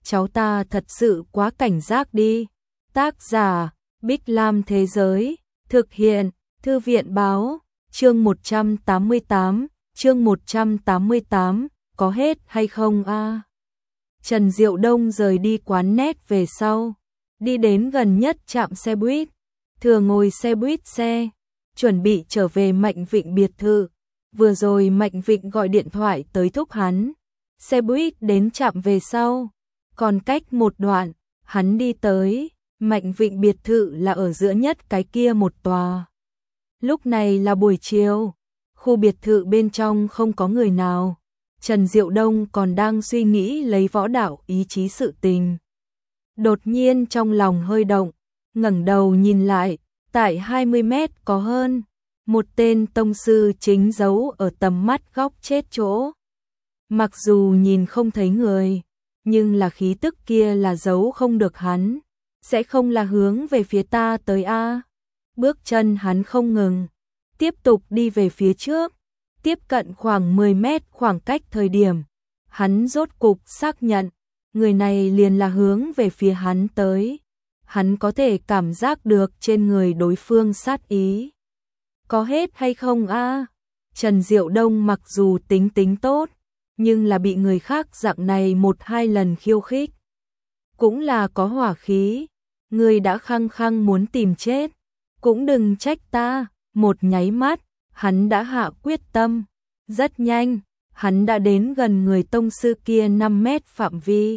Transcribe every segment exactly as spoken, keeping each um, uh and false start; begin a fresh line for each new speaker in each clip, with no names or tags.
cháu ta thật sự quá cảnh giác đi. Tác giả, Bích Lam Thế Giới, thực hiện, Thư viện Báo, chương một trăm tám mươi tám, chương một trăm tám mươi tám, có hết hay không a? Trần Diệu Đông rời đi quán net về sau, đi đến gần nhất trạm xe buýt, thừa ngồi xe buýt xe, chuẩn bị trở về Mạnh Vịnh biệt thự. Vừa rồi Mạnh Vịnh gọi điện thoại tới thúc hắn, xe buýt đến trạm về sau, còn cách một đoạn, hắn đi tới, Mạnh Vịnh biệt thự là ở giữa nhất cái kia một tòa. Lúc này là buổi chiều, khu biệt thự bên trong không có người nào, Trần Diệu Đông còn đang suy nghĩ lấy võ đạo ý chí sự tình. Đột nhiên trong lòng hơi động, ngẩng đầu nhìn lại, tại hai mươi mét có hơn, một tên tông sư chính giấu ở tầm mắt góc chết chỗ. Mặc dù nhìn không thấy người, nhưng là khí tức kia là giấu không được hắn, sẽ không là hướng về phía ta tới a. Bước chân hắn không ngừng, tiếp tục đi về phía trước, tiếp cận khoảng mười mét khoảng cách thời điểm, hắn rốt cục xác nhận, người này liền là hướng về phía hắn tới. Hắn có thể cảm giác được trên người đối phương sát ý. Có hết hay không a? Trần Diệu Đông mặc dù tính tính tốt, nhưng là bị người khác dạng này một hai lần khiêu khích. Cũng là có hỏa khí, người đã khăng khăng muốn tìm chết, cũng đừng trách ta. Một nháy mắt, hắn đã hạ quyết tâm. Rất nhanh, hắn đã đến gần người tông sư kia năm mét phạm vi.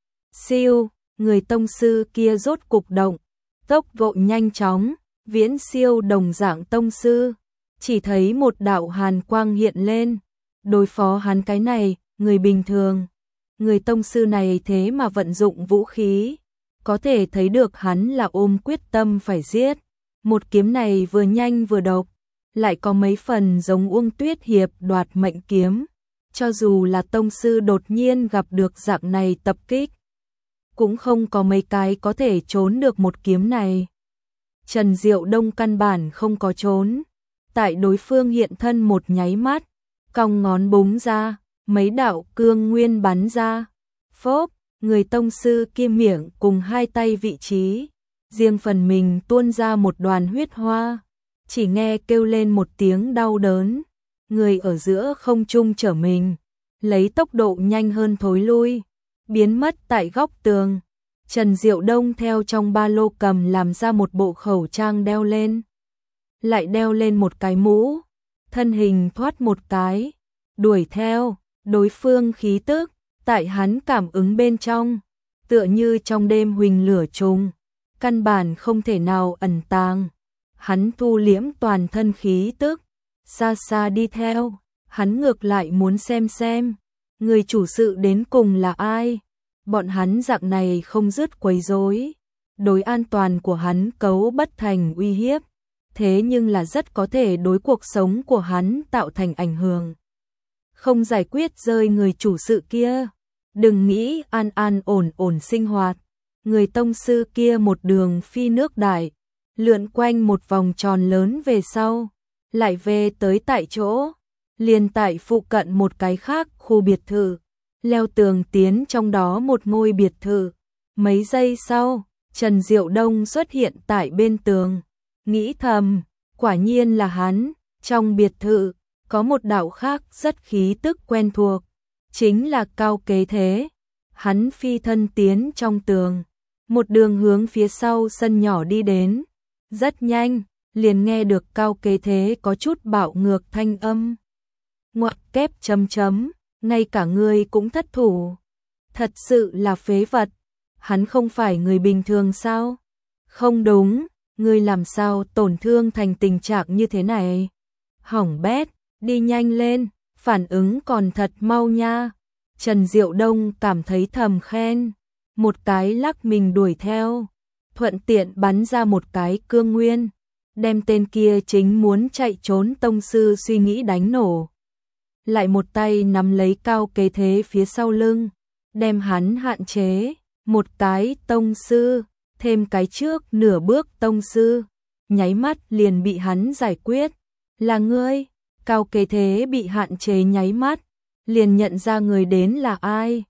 Siêu, người tông sư kia rốt cục động, tốc độ nhanh chóng, viễn siêu đồng dạng tông sư. Chỉ thấy một đạo hàn quang hiện lên, đối phó hắn cái này, người bình thường. Người tông sư này thế mà vận dụng vũ khí, có thể thấy được hắn là ôm quyết tâm phải giết. Một kiếm này vừa nhanh vừa độc, lại có mấy phần giống Uông Tuyết Hiệp đoạt mệnh kiếm. Cho dù là tông sư đột nhiên gặp được dạng này tập kích, cũng không có mấy cái có thể trốn được một kiếm này. Trần Diệu Đông căn bản không có trốn, tại đối phương hiện thân một nháy mắt, cong ngón búng ra, mấy đạo cương nguyên bắn ra. Phốp, người tông sư kia miệng cùng hai tay vị trí, riêng phần mình tuôn ra một đoàn huyết hoa, chỉ nghe kêu lên một tiếng đau đớn, người ở giữa không trung trở mình, lấy tốc độ nhanh hơn thối lui, biến mất tại góc tường. Trần Diệu Đông theo trong ba lô cầm làm ra một bộ khẩu trang đeo lên, lại đeo lên một cái mũ, thân hình thoát một cái, đuổi theo. Đối phương khí tức, tại hắn cảm ứng bên trong, tựa như trong đêm huỳnh lửa trùng, căn bản không thể nào ẩn tàng. Hắn thu liễm toàn thân khí tức, xa xa đi theo, hắn ngược lại muốn xem xem, người chủ sự đến cùng là ai. Bọn hắn dạng này không dứt quấy rối, đối an toàn của hắn cấu bất thành uy hiếp, thế nhưng là rất có thể đối cuộc sống của hắn tạo thành ảnh hưởng. Không giải quyết rơi người chủ sự kia, đừng nghĩ an an ổn ổn sinh hoạt. Người tông sư kia một đường phi nước đại, lượn quanh một vòng tròn lớn về sau, lại về tới tại chỗ, liền tại phụ cận một cái khác khu biệt thự, leo tường tiến trong đó một ngôi biệt thự. Mấy giây sau, Trần Diệu Đông xuất hiện tại bên tường, nghĩ thầm, quả nhiên là hắn. Trong biệt thự, có một đạo khác rất khí tức quen thuộc, chính là Cao Kế Thế. Hắn phi thân tiến trong tường, một đường hướng phía sau sân nhỏ đi đến. Rất nhanh, liền nghe được Cao Kế Thế có chút bạo ngược thanh âm. Ngoặc kép chấm chấm, ngay cả ngươi cũng thất thủ. Thật sự là phế vật, hắn không phải người bình thường sao? Không đúng, ngươi làm sao tổn thương thành tình trạng như thế này? Hỏng bét, đi nhanh lên, phản ứng còn thật mau nha. Trần Diệu Đông cảm thấy thầm khen, một cái lắc mình đuổi theo, thuận tiện bắn ra một cái cương nguyên, đem tên kia chính muốn chạy trốn tông sư suy nghĩ đánh nổ. Lại một tay nắm lấy Cao Kế Thế phía sau lưng, đem hắn hạn chế, một cái tông sư, thêm cái trước nửa bước tông sư, nháy mắt liền bị hắn giải quyết. Là ngươi? Cao Kế Thế bị hạn chế nháy mắt, liền nhận ra người đến là ai.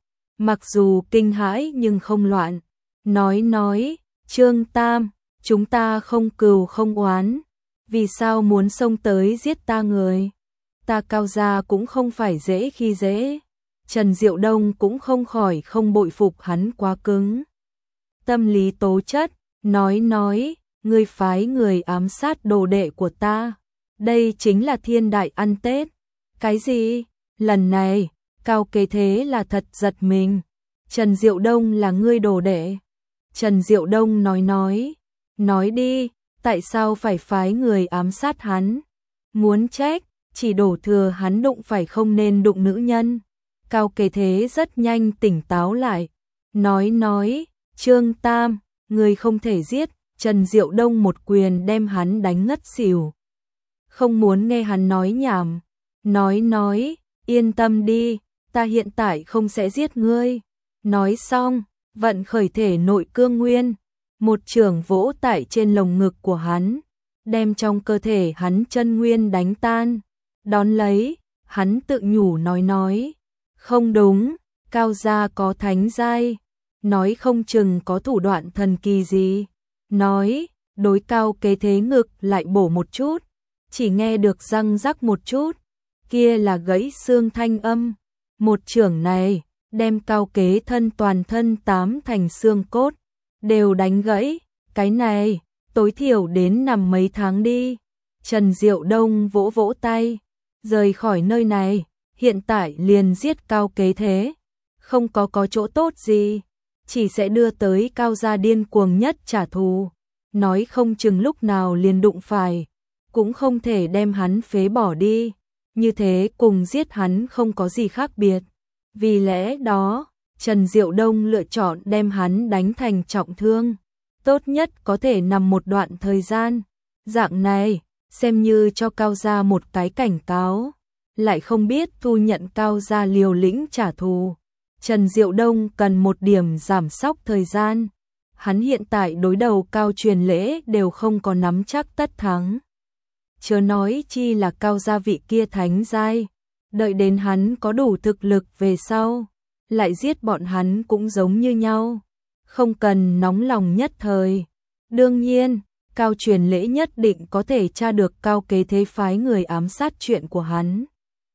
mặc dù kinh hãi nhưng không loạn. Nói nói, Trương Tam, chúng ta không cừu không oán, vì sao muốn xông tới giết ta người? Ta Cao gia cũng không phải dễ khi dễ. Trần Diệu Đông cũng không khỏi không bội phục hắn quá cứng. Tâm lý tố chất, nói nói, ngươi phái người ám sát đồ đệ của ta. Đây chính là thiên đại ăn Tết. Cái gì? Lần này, Cao Kế Thế là thật giật mình. Trần Diệu Đông là ngươi đồ đệ. Trần Diệu Đông nói nói, nói đi, tại sao phải phái người ám sát hắn? Muốn trách, chỉ đổ thừa hắn đụng phải không nên đụng nữ nhân. Cao Kế Thế rất nhanh tỉnh táo lại. Nói nói, Trương Tam, người không thể giết. Trần Diệu Đông một quyền đem hắn đánh ngất xỉu. Không muốn nghe hắn nói nhảm. Nói nói, yên tâm đi, ta hiện tại không sẽ giết ngươi. Nói xong, vận khởi thể nội cương nguyên. Một chưởng vỗ tại trên lồng ngực của hắn, đem trong cơ thể hắn chân nguyên đánh tan. Đón lấy, hắn tự nhủ nói nói. Không đúng, Cao gia có thánh giai. Nói không chừng có thủ đoạn thần kỳ gì. Nói, đối Cao Kế Thế ngực lại bổ một chút. Chỉ nghe được răng rắc một chút. Kia là gãy xương thanh âm. Một chưởng này, đem Cao Kế thân toàn thân tám thành xương cốt. Đều đánh gãy. Cái này, tối thiểu đến nằm mấy tháng đi. Trần Diệu Đông vỗ vỗ tay. Rời khỏi nơi này, hiện tại liền giết Cao Kế Thế. Không có có chỗ tốt gì. Chỉ sẽ đưa tới Cao gia điên cuồng nhất trả thù. Nói không chừng lúc nào liền đụng phải. Cũng không thể đem hắn phế bỏ đi. Như thế cùng giết hắn không có gì khác biệt. Vì lẽ đó, Trần Diệu Đông lựa chọn đem hắn đánh thành trọng thương. Tốt nhất có thể nằm một đoạn thời gian. Dạng này, xem như cho Cao gia một cái cảnh cáo. Lại không biết thu nhận Cao gia liều lĩnh trả thù. Trần Diệu Đông cần một điểm giảm sóc thời gian. Hắn hiện tại đối đầu Cao Truyền Lễ đều không có nắm chắc tất thắng. Chớ nói chi là Cao gia vị kia thánh giai. Đợi đến hắn có đủ thực lực về sau, lại giết bọn hắn cũng giống như nhau. Không cần nóng lòng nhất thời. Đương nhiên, Cao Truyền Lễ nhất định có thể tra được Cao Kế Thế phái người ám sát chuyện của hắn.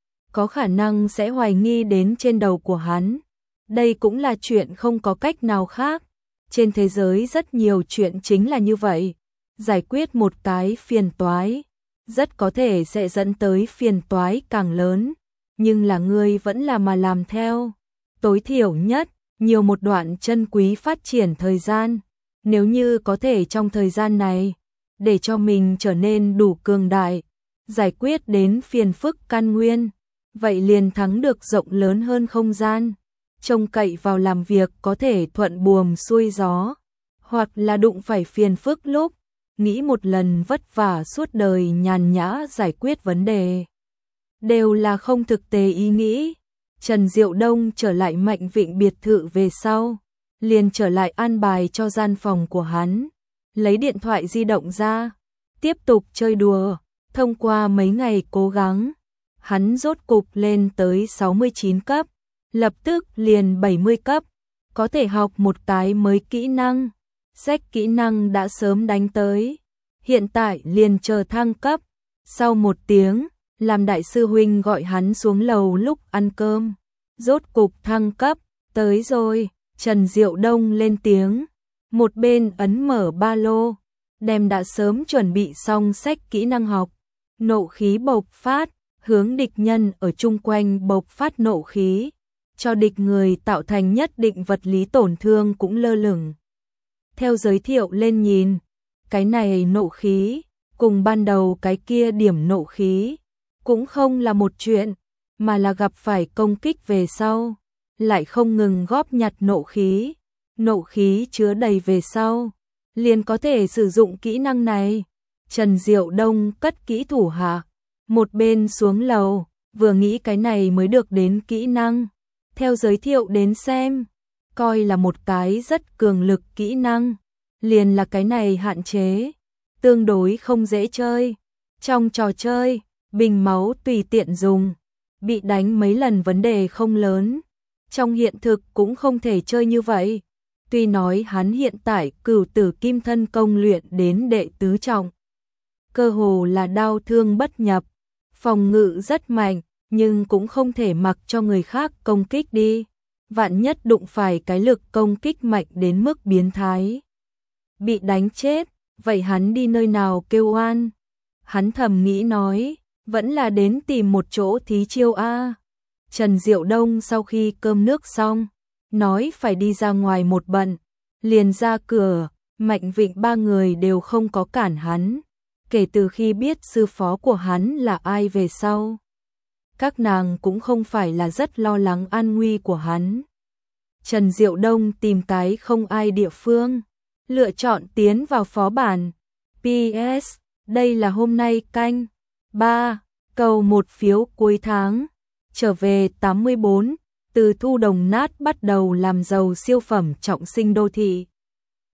Có khả năng sẽ hoài nghi đến trên đầu của hắn. Đây cũng là chuyện không có cách nào khác. Trên thế giới rất nhiều chuyện chính là như vậy. Giải quyết một cái phiền toái, rất có thể sẽ dẫn tới phiền toái càng lớn. Nhưng là ngươi vẫn là mà làm theo. Tối thiểu nhất, nhiều một đoạn chân quý phát triển thời gian. Nếu như có thể trong thời gian này, để cho mình trở nên đủ cường đại, giải quyết đến phiền phức căn nguyên, vậy liền thắng được rộng lớn hơn không gian. Trông cậy vào làm việc có thể thuận buồm xuôi gió, hoặc là đụng phải phiền phức lúc, nghĩ một lần vất vả suốt đời nhàn nhã giải quyết vấn đề. Đều là không thực tế ý nghĩ. Trần Diệu Đông trở lại Mạnh Vịnh biệt thự về sau, liền trở lại an bài cho gian phòng của hắn, lấy điện thoại di động ra, tiếp tục chơi đùa. Thông qua mấy ngày cố gắng, hắn rốt cục lên tới sáu mươi chín cấp, lập tức liền bảy mươi cấp, có thể học một cái mới kỹ năng. Sách kỹ năng đã sớm đánh tới, hiện tại liền chờ thăng cấp. Sau một tiếng, làm đại sư huynh gọi hắn xuống lầu lúc ăn cơm. Rốt cục thăng cấp, tới rồi. Trần Diệu Đông lên tiếng, một bên ấn mở ba lô, đem đã sớm chuẩn bị xong sách kỹ năng học. Nộ khí bộc phát, hướng địch nhân ở chung quanh bộc phát nộ khí, cho địch người tạo thành nhất định vật lý tổn thương cũng lơ lửng. Theo giới thiệu lên nhìn, cái này nộ khí, cùng ban đầu cái kia điểm nộ khí, cũng không là một chuyện, mà là gặp phải công kích về sau, lại không ngừng góp nhặt nộ khí. Nộ khí chứa đầy về sau, liền có thể sử dụng kỹ năng này. Trần Diệu Đông cất kỹ thủ hạ, một bên xuống lầu, vừa nghĩ cái này mới được đến kỹ năng. Theo giới thiệu đến xem, coi là một cái rất cường lực kỹ năng, liền là cái này hạn chế, tương đối không dễ chơi. Trong trò chơi, bình máu tùy tiện dùng, bị đánh mấy lần vấn đề không lớn, Trong hiện thực cũng không thể chơi như vậy. Tuy nói hắn hiện tại cửu tử kim thân công luyện đến đệ tứ trọng, cơ hồ là đao thương bất nhập, phòng ngự rất mạnh, nhưng cũng không thể mặc cho người khác công kích đi. Vạn nhất đụng phải cái lực công kích mạnh đến mức biến thái, bị đánh chết, vậy hắn đi nơi nào kêu oan? Hắn thầm nghĩ nói, vẫn là đến tìm một chỗ thí chiêu a. Trần Diệu Đông sau khi cơm nước xong, nói phải đi ra ngoài một bận, liền ra cửa. Mạnh Vịnh ba người đều không có cản hắn, kể từ khi biết sư phó của hắn là ai về sau, các nàng cũng không phải là rất lo lắng an nguy của hắn. Trần Diệu Đông tìm cái không ai địa phương, lựa chọn tiến vào phó bản. pê ét, đây là hôm nay canh ba, cầu một phiếu cuối tháng, trở về tám mươi bốn, từ thu đồng nát bắt đầu làm giàu siêu phẩm trọng sinh đô thị.